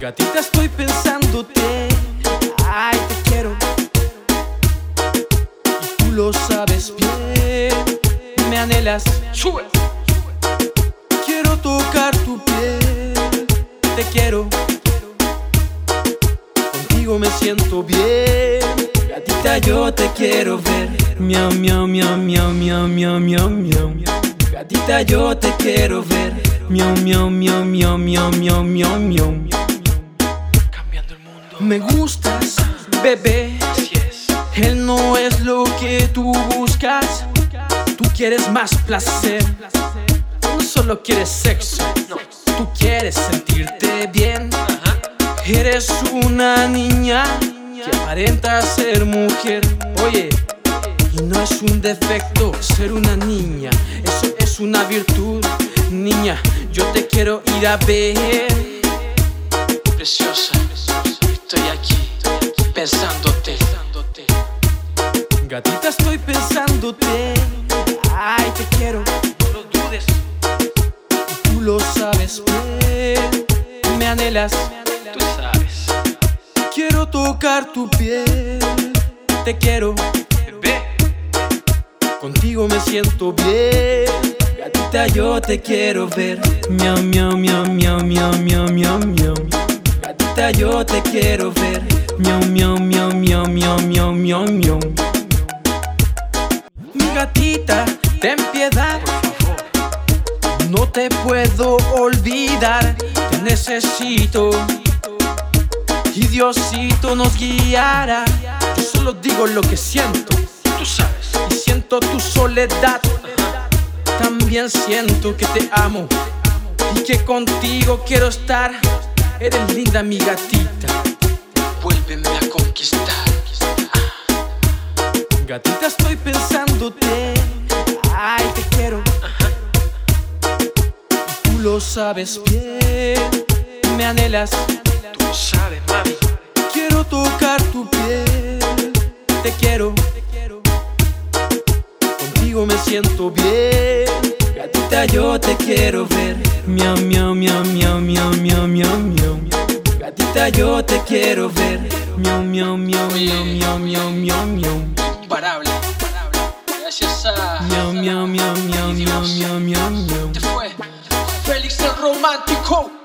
Gatita, estoy pensándote. Ay, te quiero. Y tú lo sabes bien. Me anhelas. Sube. Quiero tocar tu piel. Te quiero. Contigo me siento bien. Gatita, yo te quiero ver. Miau, miau, miau, miau, miau, miau, miau, miau. Gatita, yo te quiero ver. Miau, miau, miau, miau, miau, miau, miau, miau. Cambiando el mundo. Me gustas, bebé. Así es. Él no es lo que tú buscas. Tú quieres más placer. No solo quieres sexo. No. Tú quieres sentirte bien. Ajá. Eres una niña que aparenta ser mujer. Oye, y no es un defecto ser una niña. Eso es una virtud. Niña, yo te quiero ir a ver. Preciosa, estoy aquí pensándote. Gatita, estoy pensándote. Ay, te quiero. No lo dudes. Tú lo sabes bien. Me anhelas. Tú sabes. Quiero tocar tu piel. Te quiero. Bebé. Contigo me siento bien. Gatita, yo te quiero ver. Miau, miau, miau, miau, miau, miau, miau, miau. Gatita, yo te quiero ver. Miau, miau, miau, miau, miau, miau, miau, miau. Mi gatita, ten piedad. No te puedo olvidar. Te necesito. Y Diosito nos guiará. Yo solo digo lo que siento. Tú sabes. Y siento tu soledad. También siento que te amo y que contigo quiero estar. Eres linda, mi gatita. Vuélveme a conquistar. Gatita, estoy pensándote. Ay, te quiero. Y tú lo sabes bien. Me anhelas. Tú lo sabes, mami. Quiero tocar tu piel. Te quiero. Contigo me siento bien. Gatita, yo te quiero ver. Miau, miau, miau, miau, miau, miau, miau, miau. Gatita, yo te quiero ver. Miau, miau, miau, miau, miau, miau, miau, miau. Imparable. Gracias a Miau, miau, miau, miau, miau, miau, miau, miau. Te fue Félix el Romántico.